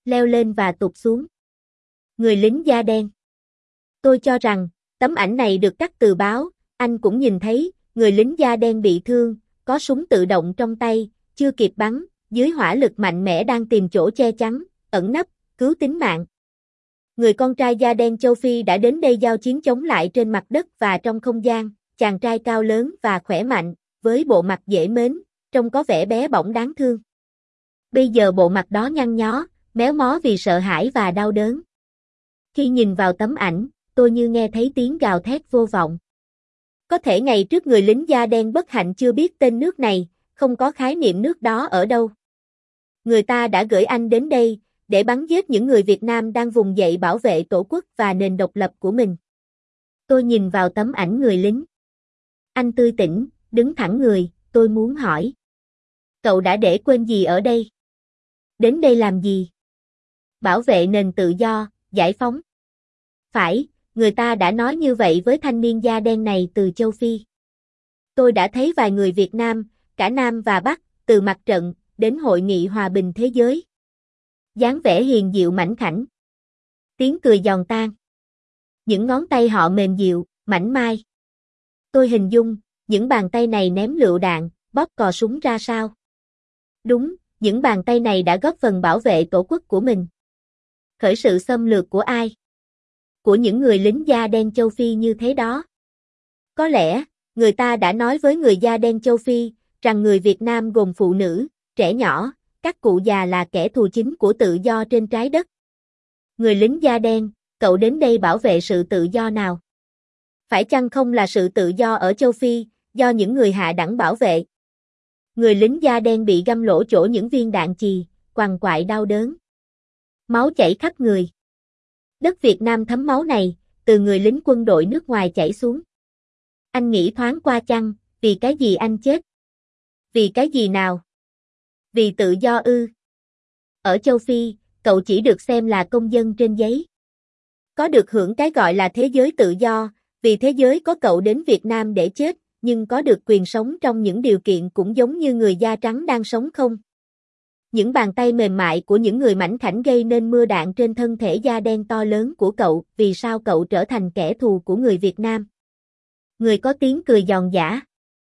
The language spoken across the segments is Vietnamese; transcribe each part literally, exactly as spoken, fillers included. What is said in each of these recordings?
leo lên và tụt xuống. Người lính da đen. Tôi cho rằng, tấm ảnh này được cắt từ báo, anh cũng nhìn thấy, người lính da đen bị thương, có súng tự động trong tay, chưa kịp bắn, dưới hỏa lực mạnh mẽ đang tìm chỗ che chắn, ẩn nấp, cứu tính mạng. Người con trai da đen châu Phi đã đến đây giao chiến chống lại trên mặt đất và trong không gian, chàng trai cao lớn và khỏe mạnh, với bộ mặt dễ mến, trông có vẻ bé bỏng đáng thương. Bây giờ bộ mặt đó nhăn nhó, méo mó vì sợ hãi và đau đớn. Khi nhìn vào tấm ảnh, tôi như nghe thấy tiếng gào thét vô vọng. Có thể ngày trước người lính da đen bất hạnh chưa biết tên nước này, không có khái niệm nước đó ở đâu. Người ta đã gửi anh đến đây, để bắn giết những người Việt Nam đang vùng dậy bảo vệ tổ quốc và nền độc lập của mình. Tôi nhìn vào tấm ảnh người lính. Anh tươi tỉnh, đứng thẳng người, tôi muốn hỏi. Cậu đã để quên gì ở đây? Đến đây làm gì? Bảo vệ nền tự do, giải phóng. Phải, người ta đã nói như vậy với thanh niên da đen này từ châu Phi. Tôi đã thấy vài người Việt Nam, cả Nam và Bắc, từ mặt trận, đến Hội nghị Hòa bình Thế giới. Dáng vẻ hiền diệu mảnh khảnh. Tiếng cười giòn tan. Những ngón tay họ mềm dịu, mảnh mai. Tôi hình dung, những bàn tay này ném lựu đạn, bóp cò súng ra sao. Đúng, những bàn tay này đã góp phần bảo vệ tổ quốc của mình. Khởi sự xâm lược của ai? Của những người lính da đen châu Phi như thế đó. Có lẽ, người ta đã nói với người da đen châu Phi, rằng người Việt Nam gồm phụ nữ, trẻ nhỏ, các cụ già là kẻ thù chính của tự do trên trái đất. Người lính da đen, cậu đến đây bảo vệ sự tự do nào? Phải chăng không là sự tự do ở châu Phi, do những người hạ đẳng bảo vệ? Người lính da đen bị găm lỗ chỗ những viên đạn chì, quằn quại đau đớn. Máu chảy khắp người. Đất Việt Nam thấm máu này, từ người lính quân đội nước ngoài chảy xuống. Anh nghĩ thoáng qua chăng, vì cái gì anh chết? Vì cái gì nào? Vì tự do ư? Ở châu Phi, cậu chỉ được xem là công dân trên giấy. Có được hưởng cái gọi là thế giới tự do, vì thế giới có cậu đến Việt Nam để chết, nhưng có được quyền sống trong những điều kiện cũng giống như người da trắng đang sống không? Những bàn tay mềm mại của những người mảnh khảnh gây nên mưa đạn trên thân thể da đen to lớn của cậu, vì sao cậu trở thành kẻ thù của người Việt Nam? Người có tiếng cười giòn giã.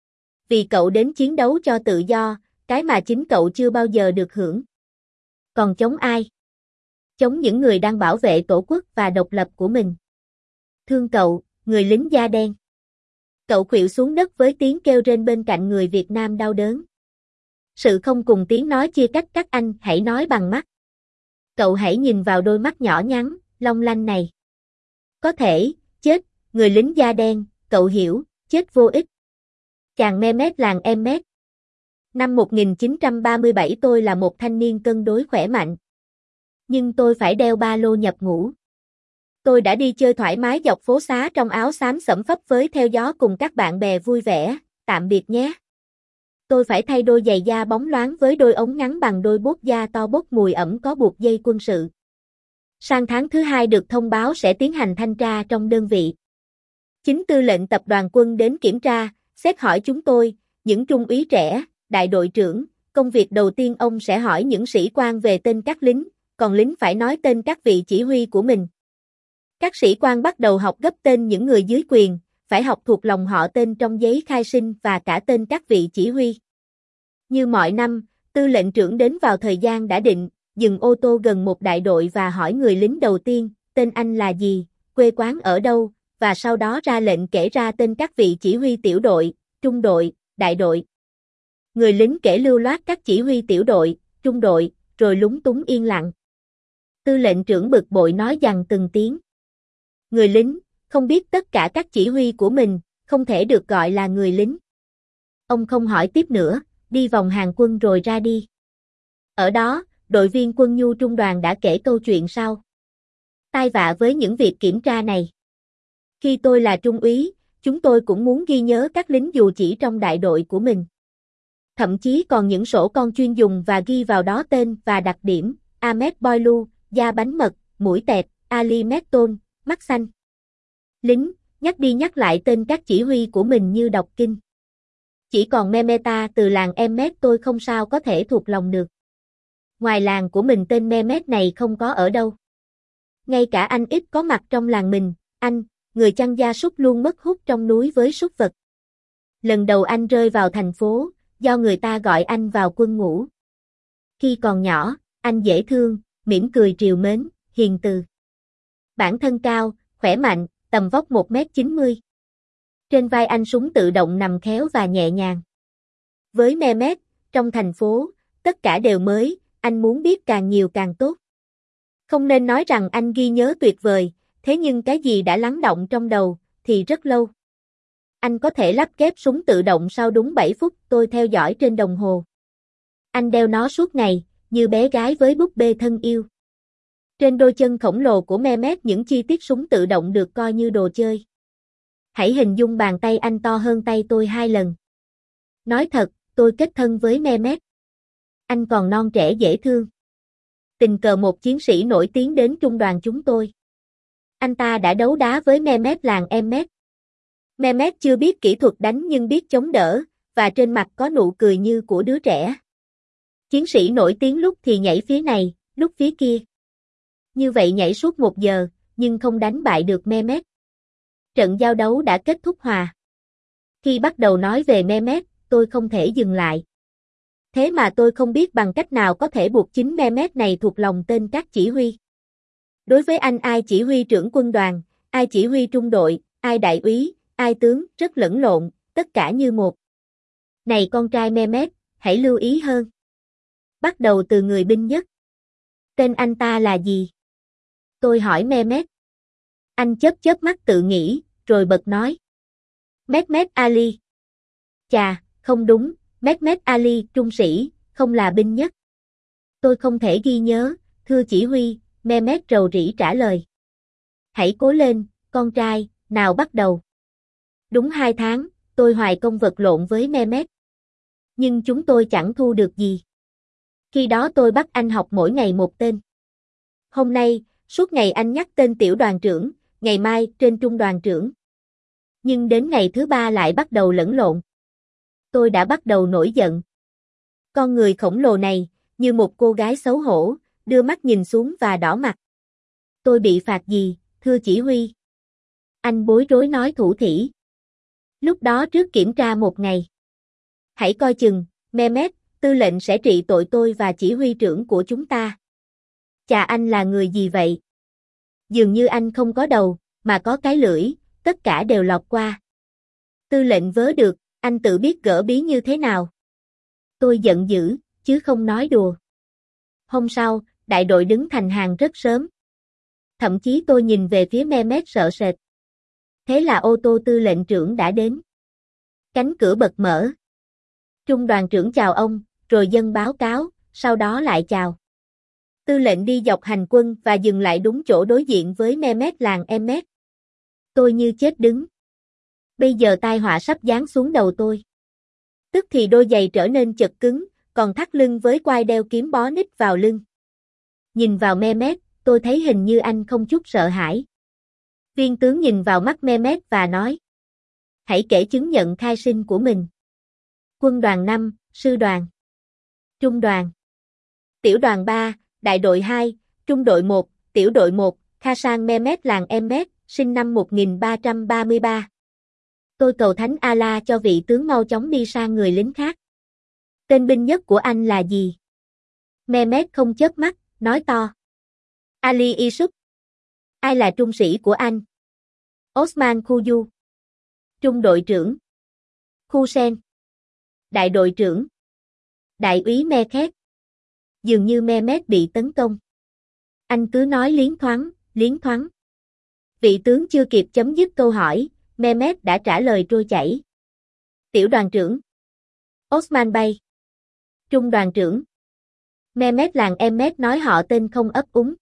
Vì cậu đến chiến đấu cho tự do, cái mà chính cậu chưa bao giờ được hưởng. Còn chống ai? Chống những người đang bảo vệ tổ quốc và độc lập của mình. Thương cậu, người lính da đen. Cậu khuỵu xuống đất với tiếng kêu rên bên cạnh người Việt Nam đau đớn. Sự không cùng tiếng nói chia cách các anh, hãy nói bằng mắt. Cậu hãy nhìn vào đôi mắt nhỏ nhắn, long lanh này. Có thể, chết, người lính da đen, cậu hiểu, chết vô ích. Chàng Mehmet làng Emmet. Năm một nghìn chín trăm ba mươi bảy tôi là một thanh niên cân đối khỏe mạnh. Nhưng tôi phải đeo ba lô nhập ngũ. Tôi đã đi chơi thoải mái dọc phố xá trong áo xám xẩm phấp với theo gió cùng các bạn bè vui vẻ, tạm biệt nhé. Tôi phải thay đôi giày da bóng loáng với đôi ống ngắn bằng đôi bốt da to bốc mùi ẩm có buộc dây quân sự. Sang tháng thứ hai được thông báo sẽ tiến hành thanh tra trong đơn vị. Chính tư lệnh tập đoàn quân đến kiểm tra, xét hỏi chúng tôi, những trung úy trẻ, đại đội trưởng, công việc đầu tiên ông sẽ hỏi những sĩ quan về tên các lính, còn lính phải nói tên các vị chỉ huy của mình. Các sĩ quan bắt đầu học gấp tên những người dưới quyền, phải học thuộc lòng họ tên trong giấy khai sinh và cả tên các vị chỉ huy. Như mọi năm, tư lệnh trưởng đến vào thời gian đã định, dừng ô tô gần một đại đội và hỏi người lính đầu tiên, tên anh là gì, quê quán ở đâu, và sau đó ra lệnh kể ra tên các vị chỉ huy tiểu đội, trung đội, đại đội. Người lính kể lưu loát các chỉ huy tiểu đội, trung đội, rồi lúng túng yên lặng. Tư lệnh trưởng bực bội nói dằn từng tiếng. Người lính, không biết tất cả các chỉ huy của mình, không thể được gọi là người lính. Ông không hỏi tiếp nữa, đi vòng hàng quân rồi ra đi. Ở đó, đội viên quân nhu trung đoàn đã kể câu chuyện sau. Tai vạ với những việc kiểm tra này. Khi tôi là trung úy, chúng tôi cũng muốn ghi nhớ các lính dù chỉ trong đại đội của mình. Thậm chí còn những sổ con chuyên dùng và ghi vào đó tên và đặc điểm, Ahmed Boilu, da bánh mật, mũi tẹt, Ali Metton, mắt xanh. Lính, nhắc đi nhắc lại tên các chỉ huy của mình như đọc kinh. Chỉ còn Memeta từ làng Emmet tôi không sao có thể thuộc lòng được. Ngoài làng của mình tên Mehmet này không có ở đâu. Ngay cả anh ít có mặt trong làng mình, anh, người chăn gia súc luôn mất hút trong núi với súc vật. Lần đầu anh rơi vào thành phố, do người ta gọi anh vào quân ngũ. Khi còn nhỏ, anh dễ thương, mỉm cười trìu mến, hiền từ. Bản thân cao, khỏe mạnh, tầm vóc một mét chín mươi. Trên vai anh súng tự động nằm khéo và nhẹ nhàng. Với Mehmet, trong thành phố, tất cả đều mới, anh muốn biết càng nhiều càng tốt. Không nên nói rằng anh ghi nhớ tuyệt vời, thế nhưng cái gì đã lắng đọng trong đầu, thì rất lâu. Anh có thể lắp ghép súng tự động sau đúng bảy phút, tôi theo dõi trên đồng hồ. Anh đeo nó suốt ngày, như bé gái với búp bê thân yêu. Trên đôi chân khổng lồ của Mehmet những chi tiết súng tự động được coi như đồ chơi. Hãy hình dung bàn tay anh to hơn tay tôi hai lần. Nói thật, tôi kết thân với Mehmet. Anh còn non trẻ dễ thương. Tình cờ một chiến sĩ nổi tiếng đến trung đoàn chúng tôi. Anh ta đã đấu đá với Mehmet làng Mehmet. Mehmet chưa biết kỹ thuật đánh nhưng biết chống đỡ, và trên mặt có nụ cười như của đứa trẻ. Chiến sĩ nổi tiếng lúc thì nhảy phía này, lúc phía kia. Như vậy nhảy suốt một giờ, nhưng không đánh bại được Mehmet. Trận giao đấu đã kết thúc hòa. Khi bắt đầu nói về Mehmet, tôi không thể dừng lại. Thế mà tôi không biết bằng cách nào có thể buộc chính Mehmet này thuộc lòng tên các chỉ huy. Đối với anh ai chỉ huy trưởng quân đoàn, ai chỉ huy trung đội, ai đại úy, ai tướng, rất lẫn lộn, tất cả như một. Này con trai Mehmet, hãy lưu ý hơn. Bắt đầu từ người binh nhất. Tên anh ta là gì? Tôi hỏi Mehmet. Anh chớp chớp mắt tự nghĩ, rồi bật nói. Mehmet Ali. Chà, không đúng, Mehmet Ali, trung sĩ, không là binh nhất. Tôi không thể ghi nhớ, thưa chỉ huy, Mehmet rầu rĩ trả lời. Hãy cố lên, con trai, nào bắt đầu. Đúng hai tháng, tôi hoài công vật lộn với Mehmet. Nhưng chúng tôi chẳng thu được gì. Khi đó tôi bắt anh học mỗi ngày một tên. Hôm nay, suốt ngày anh nhắc tên tiểu đoàn trưởng, ngày mai trên trung đoàn trưởng. Nhưng đến ngày thứ ba lại bắt đầu lẫn lộn. Tôi đã bắt đầu nổi giận. Con người khổng lồ này, như một cô gái xấu hổ, đưa mắt nhìn xuống và đỏ mặt. Tôi bị phạt gì, thưa chỉ huy? Anh bối rối nói thủ thỉ. Lúc đó trước kiểm tra một ngày. Hãy coi chừng, Mehmet, tư lệnh sẽ trị tội tôi và chỉ huy trưởng của chúng ta. Chà, anh là người gì vậy? Dường như anh không có đầu, mà có cái lưỡi, tất cả đều lọt qua. Tư lệnh vớ được, anh tự biết gỡ bí như thế nào. Tôi giận dữ, chứ không nói đùa. Hôm sau, đại đội đứng thành hàng rất sớm. Thậm chí tôi nhìn về phía Mehmet sợ sệt. Thế là ô tô tư lệnh trưởng đã đến. Cánh cửa bật mở. Trung đoàn trưởng chào ông, rồi dâng báo cáo, sau đó lại chào. Tư lệnh đi dọc hành quân và dừng lại đúng chỗ đối diện với Mehmet làng Mehmet. Tôi như chết đứng. Bây giờ tai họa sắp giáng xuống đầu tôi. Tức thì đôi giày trở nên chật cứng, còn thắt lưng với quai đeo kiếm bó nít vào lưng. Nhìn vào Mehmet, tôi thấy hình như anh không chút sợ hãi. Viên tướng nhìn vào mắt Mehmet và nói. Hãy kể chứng nhận khai sinh của mình. Quân đoàn năm, sư đoàn. Trung đoàn. Tiểu đoàn ba, đại đội hai, trung đội một, tiểu đội một, Khasan Mehmet làng Mehmet, sinh năm một nghìn ba trăm ba mươi ba. Tôi cầu Thánh Allah cho vị tướng mau chóng đi sang người lính khác. Tên binh nhất của anh là gì? Mehmet không chớp mắt, nói to. Ali Yusuf. Ai là trung sĩ của anh? Osman Kuyu. Trung đội trưởng. Hussein. Đại đội trưởng. Đại úy Mekhet. Dường như Mehmet bị tấn công. Anh cứ nói liến thoáng, liến thoáng. Vị tướng chưa kịp chấm dứt câu hỏi, Mehmet đã trả lời trôi chảy. Tiểu đoàn trưởng. Osman Bey. Trung đoàn trưởng. Mehmet làng Mehmet nói họ tên không ấp úng.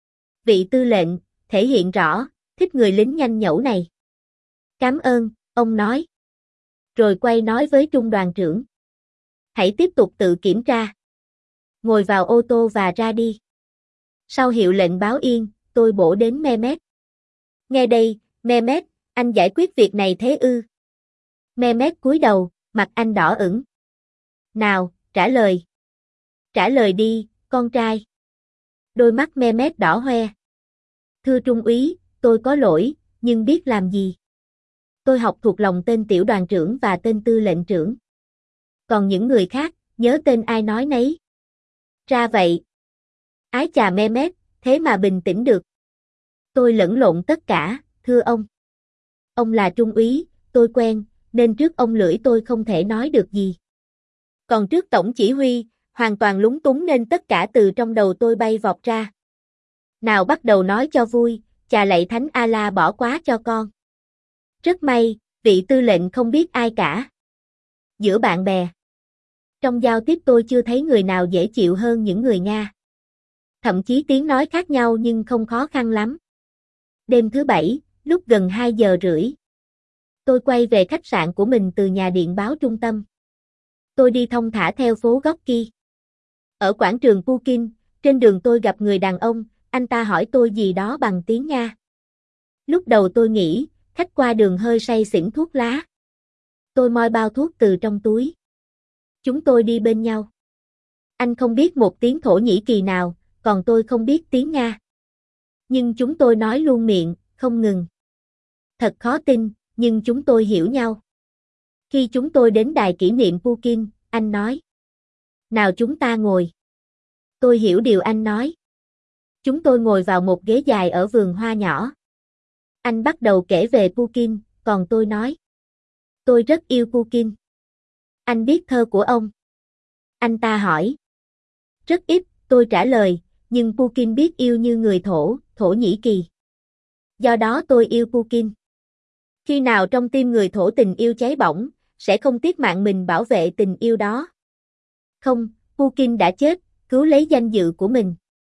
Vị tư lệnh, thể hiện rõ, thích người lính nhanh nhẩu này. Cảm ơn, ông nói. Rồi quay nói với trung đoàn trưởng. Hãy tiếp tục tự kiểm tra. Ngồi vào ô tô và ra đi. Sau hiệu lệnh báo yên, tôi bổ đến Mehmet. Nghe đây, Mehmet, anh giải quyết việc này thế ư? Mehmet cúi đầu, mặt anh đỏ ửng. Nào, trả lời. Trả lời đi, con trai. Đôi mắt Mehmet đỏ hoe. Thưa Trung úy, tôi có lỗi, nhưng biết làm gì. Tôi học thuộc lòng tên tiểu đoàn trưởng và tên tư lệnh trưởng. Còn những người khác, nhớ tên ai nói nấy. Ra vậy. Ái chà Mehmet, thế mà bình tĩnh được. Tôi lẫn lộn tất cả, thưa ông. Ông là trung úy, tôi quen, nên trước ông lưỡi tôi không thể nói được gì. Còn trước tổng chỉ huy, hoàn toàn lúng túng nên tất cả từ trong đầu tôi bay vọt ra. Nào bắt đầu nói cho vui, chà lạy thánh Allah bỏ quá cho con. Rất may, vị tư lệnh không biết ai cả. Giữa bạn bè. Trong giao tiếp tôi chưa thấy người nào dễ chịu hơn những người Nga. Thậm chí tiếng nói khác nhau nhưng không khó khăn lắm. Đêm thứ bảy, lúc gần hai giờ rưỡi. Tôi quay về khách sạn của mình từ nhà điện báo trung tâm. Tôi đi thong thả theo phố Gorky. Ở quảng trường Pukin, trên đường tôi gặp người đàn ông, anh ta hỏi tôi gì đó bằng tiếng Nga. Lúc đầu tôi nghĩ, khách qua đường hơi say xỉn thuốc lá. Tôi moi bao thuốc từ trong túi. Chúng tôi đi bên nhau. Anh không biết một tiếng Thổ Nhĩ Kỳ nào, còn tôi không biết tiếng Nga. Nhưng chúng tôi nói luôn miệng, không ngừng. Thật khó tin, nhưng chúng tôi hiểu nhau. Khi chúng tôi đến đài kỷ niệm Pukin, anh nói. Nào chúng ta ngồi. Tôi hiểu điều anh nói. Chúng tôi ngồi vào một ghế dài ở vườn hoa nhỏ. Anh bắt đầu kể về Pukin, còn tôi nói. Tôi rất yêu Pukin. Anh biết thơ của ông? Anh ta hỏi. Rất ít, tôi trả lời, nhưng Pukin biết yêu như người Thổ, Thổ Nhĩ Kỳ. Do đó tôi yêu Pukin. Khi nào trong tim người Thổ tình yêu cháy bỏng, sẽ không tiếc mạng mình bảo vệ tình yêu đó. Không, Pukin đã chết, cứu lấy danh dự của mình.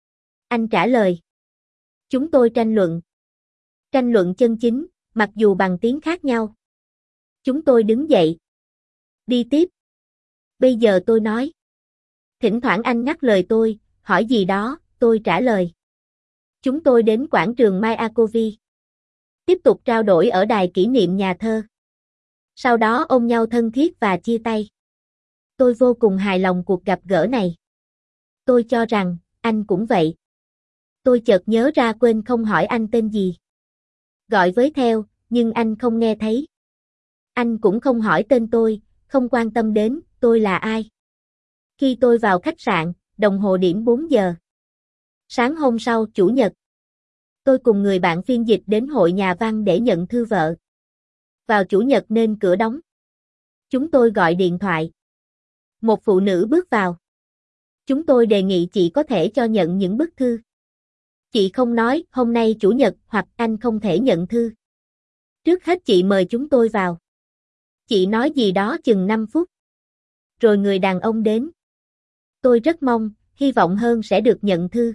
Anh trả lời. Chúng tôi tranh luận. Tranh luận chân chính, mặc dù bằng tiếng khác nhau. Chúng tôi đứng dậy. Đi tiếp. Bây giờ tôi nói. Thỉnh thoảng anh ngắt lời tôi, hỏi gì đó, tôi trả lời. Chúng tôi đến quảng trường Mayakovy. Tiếp tục trao đổi ở đài kỷ niệm nhà thơ. Sau đó ôm nhau thân thiết và chia tay. Tôi vô cùng hài lòng cuộc gặp gỡ này. Tôi cho rằng, anh cũng vậy. Tôi chợt nhớ ra quên không hỏi anh tên gì. Gọi với theo, nhưng anh không nghe thấy. Anh cũng không hỏi tên tôi, không quan tâm đến, tôi là ai. Khi tôi vào khách sạn, đồng hồ điểm bốn giờ. Sáng hôm sau, Chủ nhật. Tôi cùng người bạn phiên dịch đến hội nhà văn để nhận thư vợ. Vào Chủ nhật nên cửa đóng. Chúng tôi gọi điện thoại. Một phụ nữ bước vào. Chúng tôi đề nghị chị có thể cho nhận những bức thư. Chị không nói hôm nay Chủ nhật hoặc anh không thể nhận thư. Trước hết chị mời chúng tôi vào. Chị nói gì đó chừng năm phút. Rồi người đàn ông đến. Tôi rất mong, hy vọng hơn sẽ được nhận thư.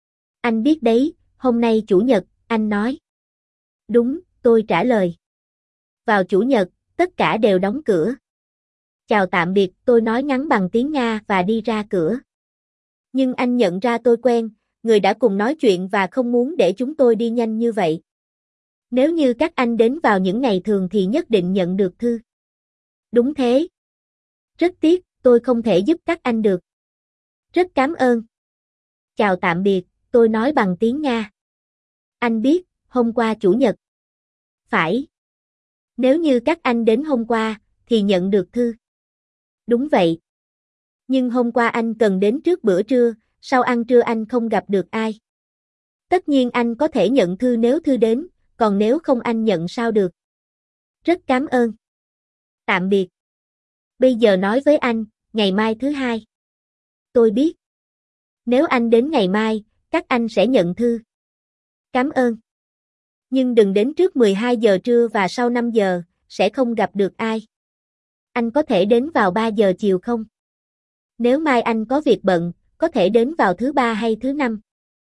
Anh biết đấy, hôm nay Chủ nhật, anh nói. Đúng, tôi trả lời. Vào Chủ nhật, tất cả đều đóng cửa. Chào tạm biệt, tôi nói ngắn bằng tiếng Nga và đi ra cửa. Nhưng anh nhận ra tôi quen, người đã cùng nói chuyện và không muốn để chúng tôi đi nhanh như vậy. Nếu như các anh đến vào những ngày thường thì nhất định nhận được thư. Đúng thế. Rất tiếc, tôi không thể giúp các anh được. Rất cảm ơn. Chào tạm biệt, tôi nói bằng tiếng Nga. Anh biết, hôm qua Chủ nhật. Phải. Nếu như các anh đến hôm qua, thì nhận được thư. Đúng vậy. Nhưng hôm qua anh cần đến trước bữa trưa, sau ăn trưa anh không gặp được ai. Tất nhiên anh có thể nhận thư nếu thư đến, còn nếu không anh nhận sao được. Rất cảm ơn. Tạm biệt. Bây giờ nói với anh, ngày mai thứ hai. Tôi biết. Nếu anh đến ngày mai, các anh sẽ nhận thư. Cảm ơn. Nhưng đừng đến trước mười hai giờ trưa và sau năm giờ, sẽ không gặp được ai. Anh có thể đến vào ba giờ chiều không? Nếu mai anh có việc bận, có thể đến vào thứ ba hay thứ năm.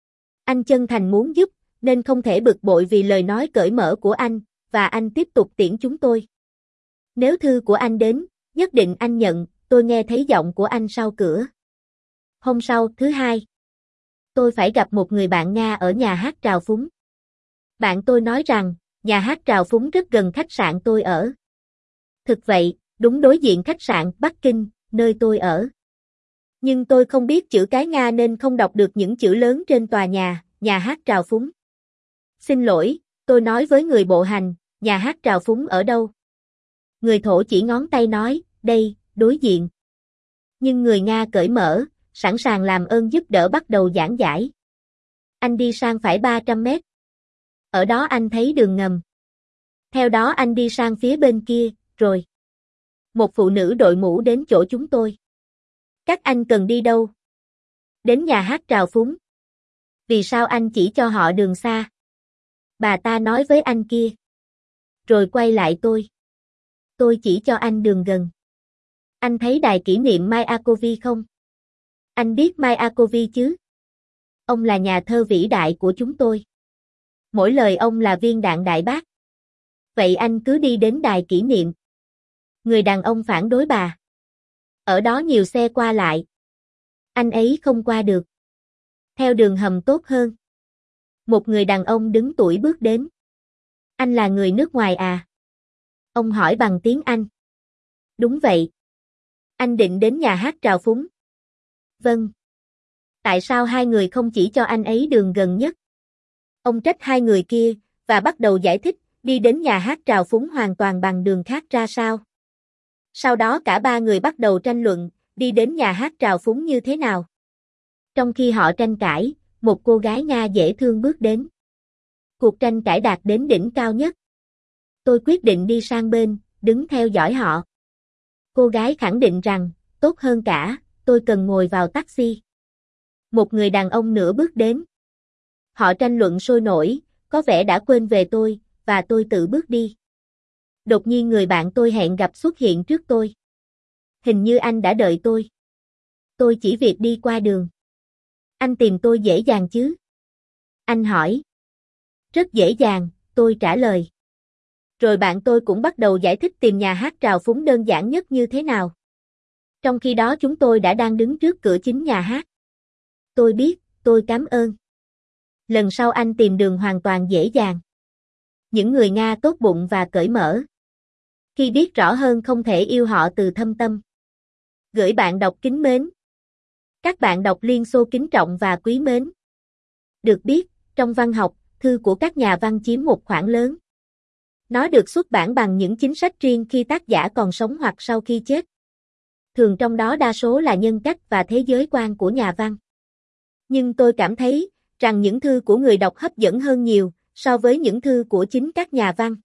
Anh chân thành muốn giúp, nên không thể bực bội vì lời nói cởi mở của anh, và anh tiếp tục tiễn chúng tôi. Nếu thư của anh đến, nhất định anh nhận, tôi nghe thấy giọng của anh sau cửa. Hôm sau, thứ hai. Tôi phải gặp một người bạn Nga ở nhà hát Trào Phúng. Bạn tôi nói rằng, nhà hát Trào Phúng rất gần khách sạn tôi ở. Thực vậy, đúng đối diện khách sạn Bắc Kinh, nơi tôi ở. Nhưng tôi không biết chữ cái Nga nên không đọc được những chữ lớn trên tòa nhà, nhà hát trào phúng. Xin lỗi, tôi nói với người bộ hành, nhà hát trào phúng ở đâu? Người Thổ chỉ ngón tay nói, đây, đối diện. Nhưng người Nga cởi mở, sẵn sàng làm ơn giúp đỡ bắt đầu giảng giải. Anh đi sang phải ba trăm mét. Ở đó anh thấy đường ngầm. Theo đó anh đi sang phía bên kia, rồi. Một phụ nữ đội mũ đến chỗ chúng tôi. Các anh cần đi đâu? Đến nhà hát trào phúng. Vì sao anh chỉ cho họ đường xa? Bà ta nói với anh kia. Rồi quay lại tôi. Tôi chỉ cho anh đường gần. Anh thấy đài kỷ niệm Mayakovsky không? Anh biết Mayakovsky chứ? Ông là nhà thơ vĩ đại của chúng tôi. Mỗi lời ông là viên đạn đại bác. Vậy anh cứ đi đến đài kỷ niệm. Người đàn ông phản đối bà. Ở đó nhiều xe qua lại. Anh ấy không qua được. Theo đường hầm tốt hơn. Một người đàn ông đứng tuổi bước đến. Anh là người nước ngoài à? Ông hỏi bằng tiếng Anh. Đúng vậy. Anh định đến nhà hát trào phúng. Vâng. Tại sao hai người không chỉ cho anh ấy đường gần nhất? Ông trách hai người kia, và bắt đầu giải thích, đi đến nhà hát trào phúng hoàn toàn bằng đường khác ra sao. Sau đó cả ba người bắt đầu tranh luận, đi đến nhà hát trào phúng như thế nào. Trong khi họ tranh cãi, một cô gái Nga dễ thương bước đến. Cuộc tranh cãi đạt đến đỉnh cao nhất. Tôi quyết định đi sang bên, đứng theo dõi họ. Cô gái khẳng định rằng, tốt hơn cả, tôi cần ngồi vào taxi. Một người đàn ông nữa bước đến. Họ tranh luận sôi nổi, có vẻ đã quên về tôi, và tôi tự bước đi. Đột nhiên người bạn tôi hẹn gặp xuất hiện trước tôi. Hình như anh đã đợi tôi. Tôi chỉ việc đi qua đường. Anh tìm tôi dễ dàng chứ? Anh hỏi. Rất dễ dàng, tôi trả lời. Rồi bạn tôi cũng bắt đầu giải thích tìm nhà hát trào phúng đơn giản nhất như thế nào. Trong khi đó chúng tôi đã đang đứng trước cửa chính nhà hát. Tôi biết, tôi cảm ơn. Lần sau anh tìm đường hoàn toàn dễ dàng. Những người Nga tốt bụng và cởi mở. Khi biết rõ hơn không thể yêu họ từ thâm tâm. Gửi bạn đọc kính mến. Các bạn đọc Liên Xô kính trọng và quý mến. Được biết, trong văn học, thư của các nhà văn chiếm một khoản lớn. Nó được xuất bản bằng những chính sách riêng khi tác giả còn sống hoặc sau khi chết. Thường trong đó đa số là nhân cách và thế giới quan của nhà văn. Nhưng tôi cảm thấy rằng những thư của người đọc hấp dẫn hơn nhiều so với những thư của chính các nhà văn.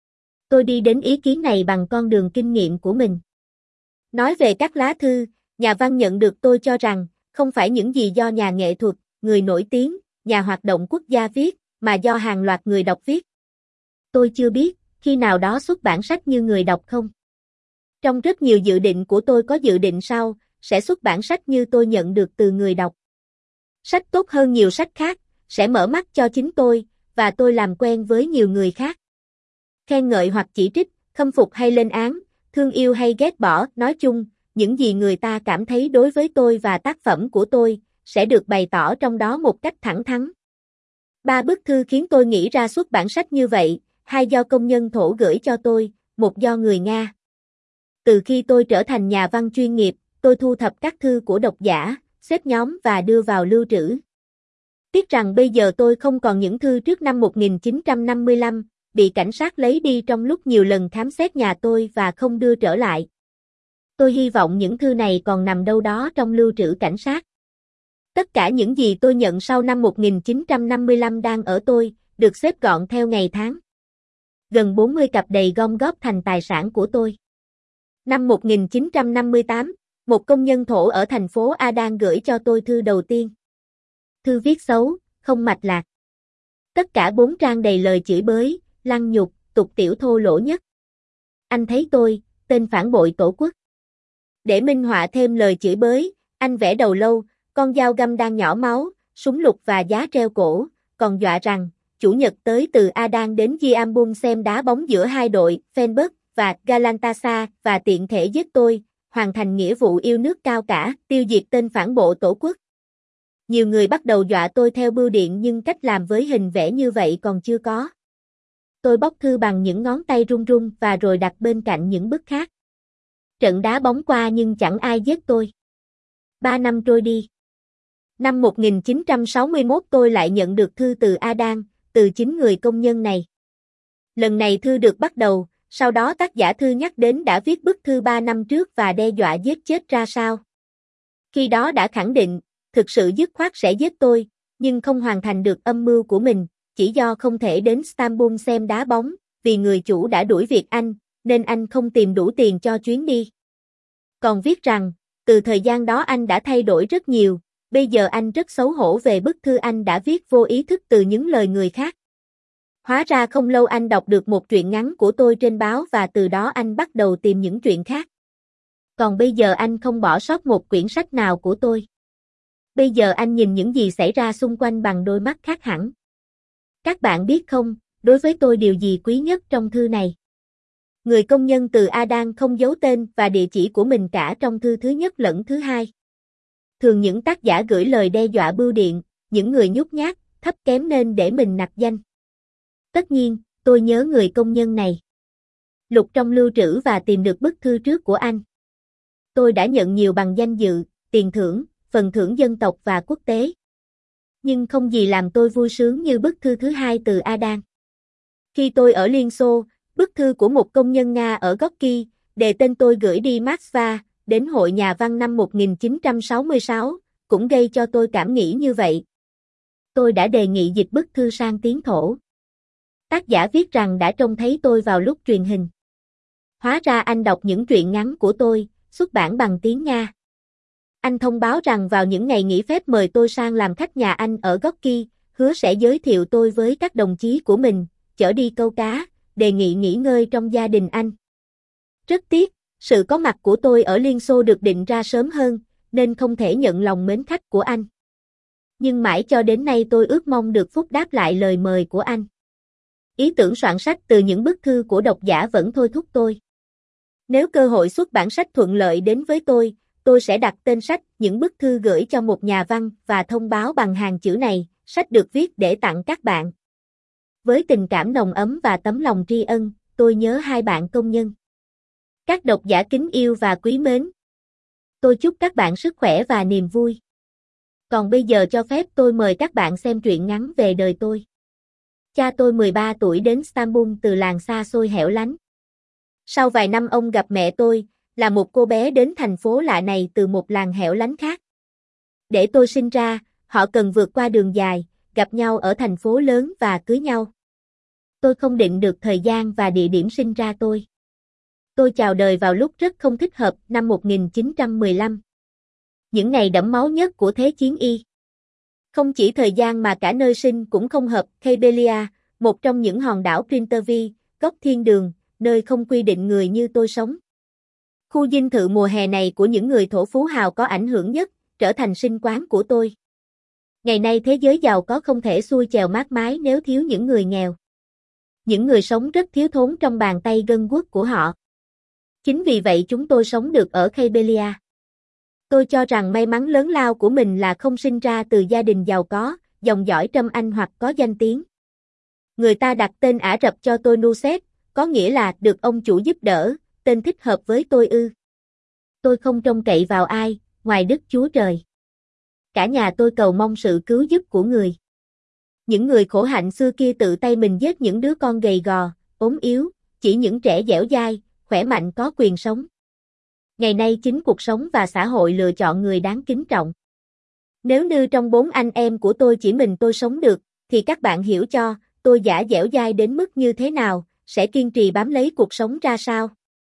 Tôi đi đến ý kiến này bằng con đường kinh nghiệm của mình. Nói về các lá thư, nhà văn nhận được tôi cho rằng, không phải những gì do nhà nghệ thuật, người nổi tiếng, nhà hoạt động quốc gia viết, mà do hàng loạt người đọc viết. Tôi chưa biết, khi nào đó xuất bản sách như người đọc không? Trong rất nhiều dự định của tôi có dự định sau, sẽ xuất bản sách như tôi nhận được từ người đọc. Sách tốt hơn nhiều sách khác, sẽ mở mắt cho chính tôi, và tôi làm quen với nhiều người khác. Khen ngợi hoặc chỉ trích, khâm phục hay lên án, thương yêu hay ghét bỏ, nói chung, những gì người ta cảm thấy đối với tôi và tác phẩm của tôi, sẽ được bày tỏ trong đó một cách thẳng thắn. Ba bức thư khiến tôi nghĩ ra xuất bản sách như vậy, hai do công nhân Thổ gửi cho tôi, một do người Nga. Từ khi tôi trở thành nhà văn chuyên nghiệp, tôi thu thập các thư của độc giả, xếp nhóm và đưa vào lưu trữ. Tiếc rằng bây giờ tôi không còn những thư trước năm một nghìn chín trăm năm mươi lăm, bị cảnh sát lấy đi trong lúc nhiều lần khám xét nhà tôi và không đưa trở lại. Tôi hy vọng những thư này còn nằm đâu đó trong lưu trữ cảnh sát. Tất cả những gì tôi nhận sau năm một nghìn chín trăm năm mươi lăm đang ở tôi, được xếp gọn theo ngày tháng. Gần bốn mươi cặp đầy gom góp thành tài sản của tôi. Năm một nghìn chín trăm năm mươi tám, một công nhân Thổ ở thành phố Adan gửi cho tôi thư đầu tiên. Thư viết xấu, không mạch lạc. Tất cả bốn trang đầy lời chửi bới, lăng nhục, tục tiểu thô lỗ nhất. Anh thấy tôi, tên phản bội tổ quốc. Để minh họa thêm lời chửi bới, anh vẽ đầu lâu, con dao găm đang nhỏ máu, súng lục và giá treo cổ, còn dọa rằng, chủ nhật tới từ Adan đến Giambun xem đá bóng giữa hai đội, Fenerbahce và Galatasaray và tiện thể giết tôi, hoàn thành nghĩa vụ yêu nước cao cả, tiêu diệt tên phản bội tổ quốc. Nhiều người bắt đầu dọa tôi theo bưu điện nhưng cách làm với hình vẽ như vậy còn chưa có. Tôi bóc thư bằng những ngón tay run run và rồi đặt bên cạnh những bức khác. Trận đá bóng qua nhưng chẳng ai giết tôi. Ba năm trôi đi. Năm một nghìn chín trăm sáu mươi mốt tôi lại nhận được thư từ Adan, từ chính người công nhân này. Lần này thư được bắt đầu, sau đó tác giả thư nhắc đến đã viết bức thư ba năm trước và đe dọa giết chết ra sao. Khi đó đã khẳng định, thực sự dứt khoát sẽ giết tôi, nhưng không hoàn thành được âm mưu của mình, chỉ do không thể đến Istanbul xem đá bóng, vì người chủ đã đuổi việc anh, nên anh không tìm đủ tiền cho chuyến đi. Còn viết rằng, từ thời gian đó anh đã thay đổi rất nhiều, bây giờ anh rất xấu hổ về bức thư anh đã viết vô ý thức từ những lời người khác. Hóa ra không lâu anh đọc được một truyện ngắn của tôi trên báo và từ đó anh bắt đầu tìm những chuyện khác. Còn bây giờ anh không bỏ sót một quyển sách nào của tôi. Bây giờ anh nhìn những gì xảy ra xung quanh bằng đôi mắt khác hẳn. Các bạn biết không, đối với tôi điều gì quý nhất trong thư này? Người công nhân từ Adan không giấu tên và địa chỉ của mình cả trong thư thứ nhất lẫn thứ hai. Thường những tác giả gửi lời đe dọa bưu điện, những người nhút nhát, thấp kém nên để mình nặc danh. Tất nhiên, tôi nhớ người công nhân này. Lục trong lưu trữ và tìm được bức thư trước của anh. Tôi đã nhận nhiều bằng danh dự, tiền thưởng, phần thưởng dân tộc và quốc tế. Nhưng không gì làm tôi vui sướng như bức thư thứ hai từ Adan. Khi tôi ở Liên Xô, bức thư của một công nhân Nga ở Gorky, đề tên tôi gửi đi Moscow, đến Hội Nhà văn năm một nghìn chín trăm sáu mươi sáu, cũng gây cho tôi cảm nghĩ như vậy. Tôi đã đề nghị dịch bức thư sang tiếng thổ. Tác giả viết rằng đã trông thấy tôi vào lúc truyền hình. Hóa ra anh đọc những truyện ngắn của tôi, xuất bản bằng tiếng Nga. Anh thông báo rằng vào những ngày nghỉ phép mời tôi sang làm khách nhà anh ở Gorky, hứa sẽ giới thiệu tôi với các đồng chí của mình, chở đi câu cá, đề nghị nghỉ ngơi trong gia đình anh. Rất tiếc, sự có mặt của tôi ở Liên Xô được định ra sớm hơn, nên không thể nhận lòng mến khách của anh. Nhưng mãi cho đến nay tôi ước mong được phúc đáp lại lời mời của anh. Ý tưởng soạn sách từ những bức thư của độc giả vẫn thôi thúc tôi. Nếu cơ hội xuất bản sách thuận lợi đến với tôi, tôi sẽ đặt tên sách những bức thư gửi cho một nhà văn và thông báo bằng hàng chữ này, sách được viết để tặng các bạn. Với tình cảm nồng ấm và tấm lòng tri ân, tôi nhớ hai bạn công nhân. Các độc giả kính yêu và quý mến. Tôi chúc các bạn sức khỏe và niềm vui. Còn bây giờ cho phép tôi mời các bạn xem truyện ngắn về đời tôi. Cha tôi mười ba tuổi đến Istanbul từ làng xa xôi hẻo lánh. Sau vài năm ông gặp mẹ tôi, là một cô bé đến thành phố lạ này từ một làng hẻo lánh khác. Để tôi sinh ra, họ cần vượt qua đường dài, gặp nhau ở thành phố lớn và cưới nhau. Tôi không định được thời gian và địa điểm sinh ra tôi. Tôi chào đời vào lúc rất không thích hợp, năm một nghìn chín trăm mười lăm. Những ngày đẫm máu nhất của Thế chiến Y. Không chỉ thời gian mà cả nơi sinh cũng không hợp, Khebelia, một trong những hòn đảo Printervi, góc thiên đường, nơi không quy định người như tôi sống. Khu dinh thự mùa hè này của những người thổ phú hào có ảnh hưởng nhất, trở thành sinh quán của tôi. Ngày nay thế giới giàu có không thể xuôi chèo mát mái nếu thiếu những người nghèo. Những người sống rất thiếu thốn trong bàn tay gân guốc của họ. Chính vì vậy chúng tôi sống được ở Khebelia. Tôi cho rằng may mắn lớn lao của mình là không sinh ra từ gia đình giàu có, dòng dõi Trâm Anh hoặc có danh tiếng. Người ta đặt tên Ả Rập cho tôi Nusret, có nghĩa là được ông chủ giúp đỡ, tên thích hợp với tôi ư. Tôi không trông cậy vào ai, ngoài Đức Chúa Trời. Cả nhà tôi cầu mong sự cứu giúp của người. Những người khổ hạnh xưa kia tự tay mình giết những đứa con gầy gò, ốm yếu, chỉ những trẻ dẻo dai, khỏe mạnh có quyền sống. Ngày nay chính cuộc sống và xã hội lựa chọn người đáng kính trọng. Nếu như trong bốn anh em của tôi chỉ mình tôi sống được, thì các bạn hiểu cho, tôi giả dẻo dai đến mức như thế nào, sẽ kiên trì bám lấy cuộc sống ra sao.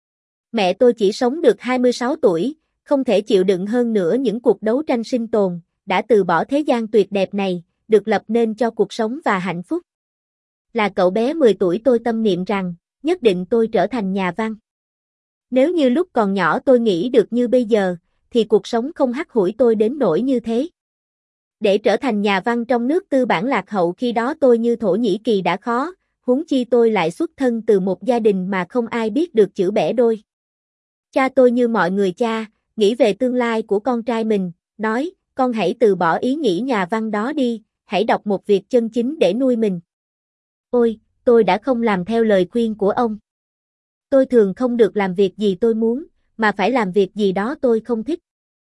Mẹ tôi chỉ sống được hai mươi sáu tuổi, không thể chịu đựng hơn nữa những cuộc đấu tranh sinh tồn, đã từ bỏ thế gian tuyệt đẹp này, được lập nên cho cuộc sống và hạnh phúc. Là cậu bé mười tuổi tôi tâm niệm rằng, nhất định tôi trở thành nhà văn. Nếu như lúc còn nhỏ tôi nghĩ được như bây giờ, thì cuộc sống không hắt hủi tôi đến nỗi như thế. Để trở thành nhà văn trong nước tư bản lạc hậu khi đó tôi như Thổ Nhĩ Kỳ đã khó, huống chi tôi lại xuất thân từ một gia đình mà không ai biết được chữ bẻ đôi. Cha tôi như mọi người cha, nghĩ về tương lai của con trai mình, nói, con hãy từ bỏ ý nghĩ nhà văn đó đi, hãy đọc một việc chân chính để nuôi mình. Ôi, tôi đã không làm theo lời khuyên của ông. Tôi thường không được làm việc gì tôi muốn, mà phải làm việc gì đó tôi không thích.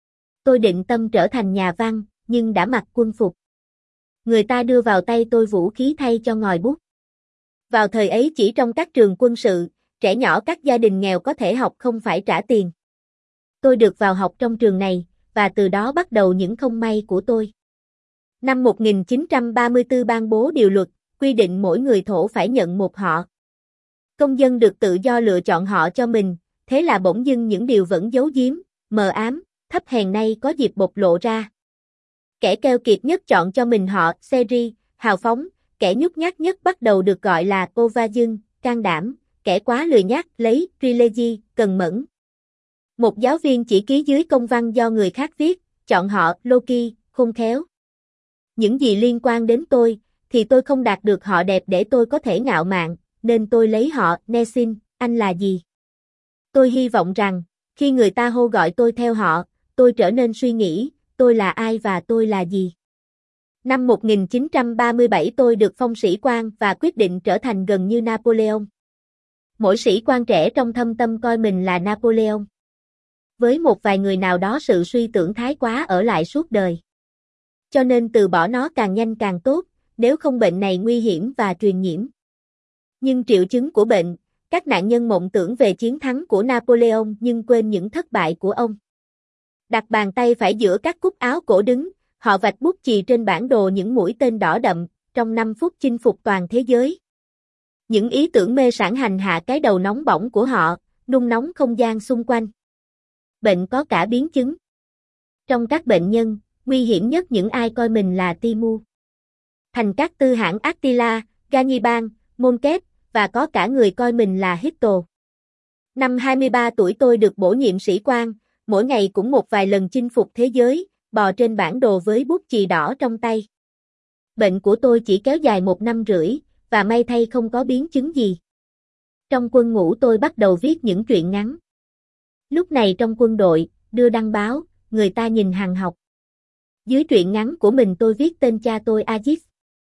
Tôi định tâm trở thành nhà văn, nhưng đã mặc quân phục. Người ta đưa vào tay tôi vũ khí thay cho ngòi bút. Vào thời ấy chỉ trong các trường quân sự, trẻ nhỏ các gia đình nghèo có thể học không phải trả tiền. Tôi được vào học trong trường này, và từ đó bắt đầu những không may của tôi. Năm một nghìn chín trăm ba mươi tư ban bố điều luật, quy định mỗi người thổ phải nhận một họ. Công dân được tự do lựa chọn họ cho mình, thế là bỗng dưng những điều vẫn giấu giếm, mờ ám, thấp hèn nay có dịp bộc lộ ra. Kẻ keo kiệt nhất chọn cho mình họ Seri, hào phóng, kẻ nhút nhát nhất bắt đầu được gọi là Ovajun, can đảm, kẻ quá lười nhác lấy Trilogy, cần mẫn. Một giáo viên chỉ ký dưới công văn do người khác viết, chọn họ Loki, khôn khéo. Những gì liên quan đến tôi, thì tôi không đạt được họ đẹp để tôi có thể ngạo mạn, nên tôi lấy họ Nesin, anh là gì? Tôi hy vọng rằng, khi người ta hô gọi tôi theo họ, tôi trở nên suy nghĩ, tôi là ai và tôi là gì? Năm một nghìn chín trăm ba mươi bảy tôi được phong sĩ quan và quyết định trở thành gần như Napoleon. Mỗi sĩ quan trẻ trong thâm tâm coi mình là Napoleon. Với một vài người nào đó sự suy tưởng thái quá ở lại suốt đời. Cho nên từ bỏ nó càng nhanh càng tốt, nếu không bệnh này nguy hiểm và truyền nhiễm. Nhưng triệu chứng của bệnh, các nạn nhân mộng tưởng về chiến thắng của Napoleon nhưng quên những thất bại của ông. Đặt bàn tay phải giữa các cúc áo cổ đứng, họ vạch bút chì trên bản đồ những mũi tên đỏ đậm, trong năm phút chinh phục toàn thế giới. Những ý tưởng mê sảng hành hạ cái đầu nóng bỏng của họ, nung nóng không gian xung quanh. Bệnh có cả biến chứng. Trong các bệnh nhân, nguy hiểm nhất những ai coi mình là Timur. Thành các tư hãng Attila, Gannibal, Monket, và có cả người coi mình là Hitler. Năm hai mươi ba tuổi tôi được bổ nhiệm sĩ quan, mỗi ngày cũng một vài lần chinh phục thế giới, bò trên bản đồ với bút chì đỏ trong tay. Bệnh của tôi chỉ kéo dài một năm rưỡi, và may thay không có biến chứng gì. Trong quân ngũ tôi bắt đầu viết những truyện ngắn. Lúc này trong quân đội, đưa đăng báo, người ta nhìn hàng học. Dưới truyện ngắn của mình tôi viết tên cha tôi Ajit.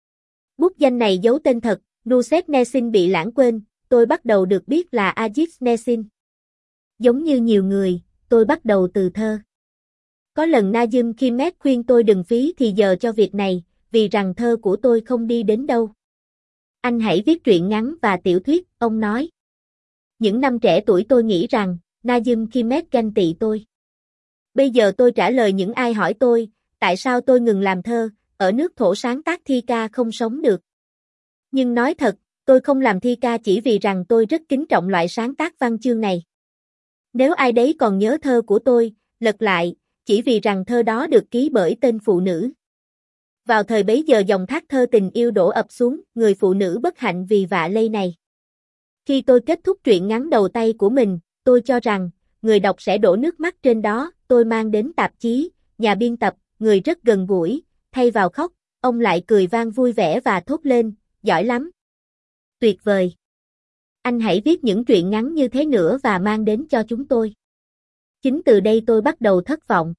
Bút danh này giấu tên thật, Nusret Nesin bị lãng quên, tôi bắt đầu được biết là Ajit Nesin. Giống như nhiều người, tôi bắt đầu từ thơ. Có lần Najim Khimet khuyên tôi đừng phí thì giờ cho việc này, vì rằng thơ của tôi không đi đến đâu. Anh hãy viết truyện ngắn và tiểu thuyết, ông nói. Những năm trẻ tuổi tôi nghĩ rằng, Najim Khimet ganh tị tôi. Bây giờ tôi trả lời những ai hỏi tôi, tại sao tôi ngừng làm thơ, ở nước thổ sáng tác thi ca không sống được. Nhưng nói thật, tôi không làm thi ca chỉ vì rằng tôi rất kính trọng loại sáng tác văn chương này. Nếu ai đấy còn nhớ thơ của tôi, lật lại, chỉ vì rằng thơ đó được ký bởi tên phụ nữ. Vào thời bấy giờ dòng thác thơ tình yêu đổ ập xuống, người phụ nữ bất hạnh vì vạ lây này. Khi tôi kết thúc truyện ngắn đầu tay của mình, tôi cho rằng, người đọc sẽ đổ nước mắt trên đó, tôi mang đến tạp chí, nhà biên tập, người rất gần gũi, thay vào khóc, ông lại cười vang vui vẻ và thốt lên, giỏi lắm. Tuyệt vời. Anh hãy viết những truyện ngắn như thế nữa và mang đến cho chúng tôi. Chính từ đây tôi bắt đầu thất vọng.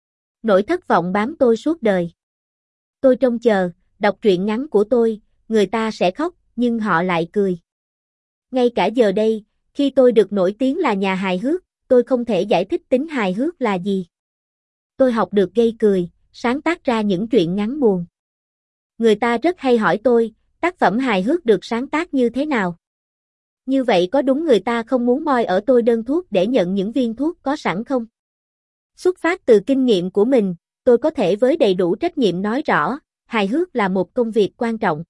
Nỗi thất vọng bám tôi suốt đời. Tôi trông chờ, đọc truyện ngắn của tôi, người ta sẽ khóc, nhưng họ lại cười. Ngay cả giờ đây, khi tôi được nổi tiếng là nhà hài hước, tôi không thể giải thích tính hài hước là gì. Tôi học được gây cười, sáng tác ra những truyện ngắn buồn. Người ta rất hay hỏi tôi, tác phẩm hài hước được sáng tác như thế nào? Như vậy có đúng người ta không muốn moi ở tôi đơn thuốc để nhận những viên thuốc có sẵn không? Xuất phát từ kinh nghiệm của mình, tôi có thể với đầy đủ trách nhiệm nói rõ, hài hước là một công việc quan trọng.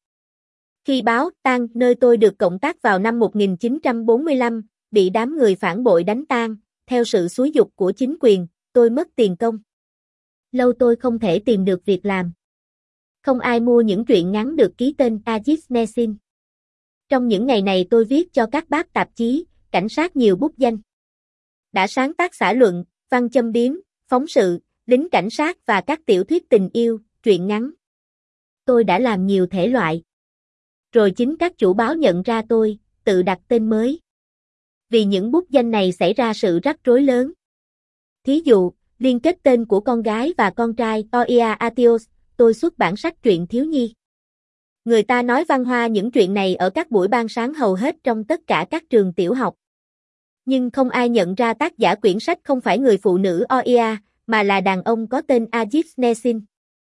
Khi báo Tan, nơi tôi được cộng tác vào năm một nghìn chín trăm bốn mươi lăm, bị đám người phản bội đánh tan, theo sự xúi giục của chính quyền, tôi mất tiền công. Lâu tôi không thể tìm được việc làm. Không ai mua những truyện ngắn được ký tên Ajit Nesin. Trong những ngày này tôi viết cho các bác tạp chí, cảnh sát nhiều bút danh. Đã sáng tác xã luận, văn châm biếm, phóng sự, lính cảnh sát và các tiểu thuyết tình yêu, truyện ngắn. Tôi đã làm nhiều thể loại. Rồi chính các chủ báo nhận ra tôi, tự đặt tên mới. Vì những bút danh này xảy ra sự rắc rối lớn. Thí dụ, liên kết tên của con gái và con trai Oia Atios, tôi xuất bản sách truyện thiếu nhi. Người ta nói văn hoa những truyện này ở các buổi ban sáng hầu hết trong tất cả các trường tiểu học. Nhưng không ai nhận ra tác giả quyển sách không phải người phụ nữ Oia, mà là đàn ông có tên Ajit Nesin.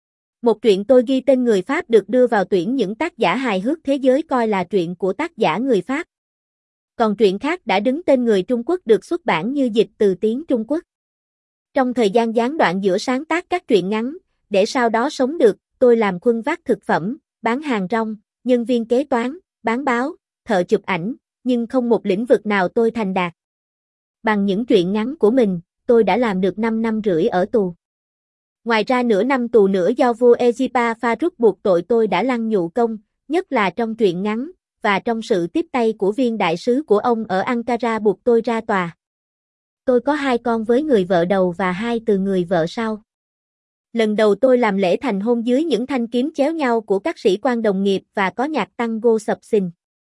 Một truyện tôi ghi tên người Pháp được đưa vào tuyển những tác giả hài hước thế giới coi là truyện của tác giả người Pháp. Còn truyện khác đã đứng tên người Trung Quốc được xuất bản như dịch từ tiếng Trung Quốc. Trong thời gian gián đoạn giữa sáng tác các truyện ngắn, để sau đó sống được, tôi làm khuân vác thực phẩm, bán hàng rong, nhân viên kế toán, bán báo, thợ chụp ảnh, nhưng không một lĩnh vực nào tôi thành đạt. Bằng những truyện ngắn của mình, tôi đã làm được năm năm rưỡi ở tù. Ngoài ra nửa năm tù nữa do vua Ezipa Faruk buộc tội tôi đã lăng nhụ công, nhất là trong truyện ngắn, và trong sự tiếp tay của viên đại sứ của ông ở Ankara buộc tôi ra tòa. Tôi có hai con với người vợ đầu và hai từ người vợ sau. Lần đầu tôi làm lễ thành hôn dưới những thanh kiếm chéo nhau của các sĩ quan đồng nghiệp và có nhạc tango sập sình.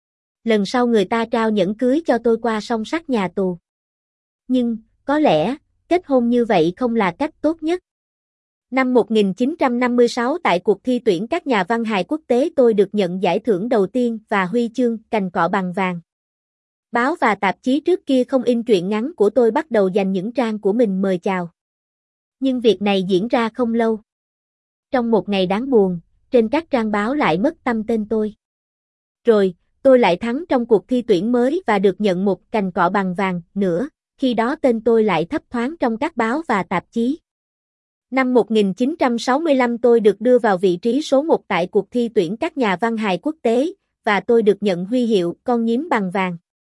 Lần sau người ta trao nhẫn cưới cho tôi qua song sắt nhà tù. Nhưng, có lẽ, kết hôn như vậy không là cách tốt nhất. Năm một nghìn chín trăm năm mươi sáu tại cuộc thi tuyển các nhà văn hài quốc tế tôi được nhận giải thưởng đầu tiên và huy chương cành cọ bằng vàng. Báo và tạp chí trước kia không in truyện ngắn của tôi bắt đầu dành những trang của mình mời chào. Nhưng việc này diễn ra không lâu. Trong một ngày đáng buồn, trên các trang báo lại mất tăm tên tôi. Rồi, tôi lại thắng trong cuộc thi tuyển mới và được nhận một cành cọ bằng vàng nữa, khi đó tên tôi lại thấp thoáng trong các báo và tạp chí. Năm một nghìn chín trăm sáu mươi lăm tôi được đưa vào vị trí số một tại cuộc thi tuyển các nhà văn hài quốc tế, và tôi được nhận huy hiệu con nhím bằng vàng.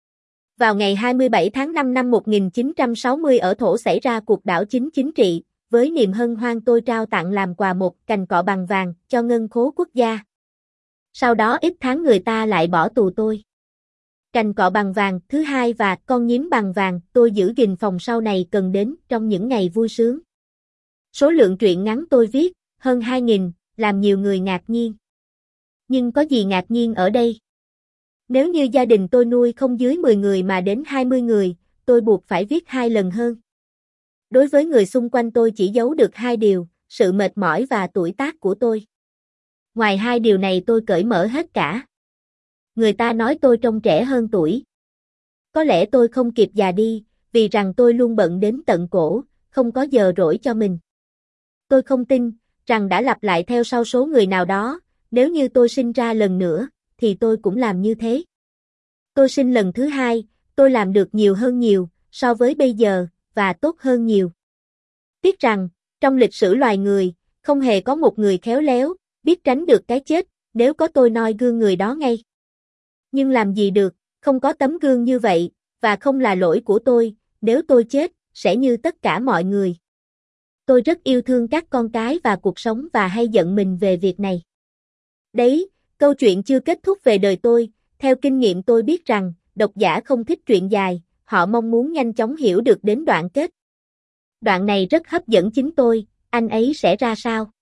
Vào ngày hai mươi bảy tháng năm năm một nghìn chín trăm sáu mươi ở Thổ xảy ra cuộc đảo chính chính trị, với niềm hân hoan tôi trao tặng làm quà một cành cọ bằng vàng cho ngân khố quốc gia. Sau đó ít tháng người ta lại bỏ tù tôi. Cành cọ bằng vàng thứ hai và con nhím bằng vàng tôi giữ gìn phòng sau này cần đến trong những ngày vui sướng. Số lượng truyện ngắn tôi viết, hơn hai nghìn, làm nhiều người ngạc nhiên. Nhưng có gì ngạc nhiên ở đây? Nếu như gia đình tôi nuôi không dưới mười người mà đến hai mươi người, tôi buộc phải viết hai lần hơn. Đối với người xung quanh tôi chỉ giấu được hai điều, sự mệt mỏi và tuổi tác của tôi. Ngoài hai điều này tôi cởi mở hết cả. Người ta nói tôi trông trẻ hơn tuổi. Có lẽ tôi không kịp già đi, vì rằng tôi luôn bận đến tận cổ, không có giờ rỗi cho mình. Tôi không tin, rằng đã lặp lại theo sau số người nào đó, nếu như tôi sinh ra lần nữa, thì tôi cũng làm như thế. Tôi sinh lần thứ hai, tôi làm được nhiều hơn nhiều, so với bây giờ, và tốt hơn nhiều. Tiếc rằng, trong lịch sử loài người, không hề có một người khéo léo, biết tránh được cái chết, nếu có tôi noi gương người đó ngay. Nhưng làm gì được, không có tấm gương như vậy, và không là lỗi của tôi, nếu tôi chết, sẽ như tất cả mọi người. Tôi rất yêu thương các con cái và cuộc sống và hay giận mình về việc này. Đấy, câu chuyện chưa kết thúc về đời tôi, theo kinh nghiệm tôi biết rằng, độc giả không thích truyện dài, họ mong muốn nhanh chóng hiểu được đến đoạn kết. Đoạn này rất hấp dẫn chính tôi, anh ấy sẽ ra sao?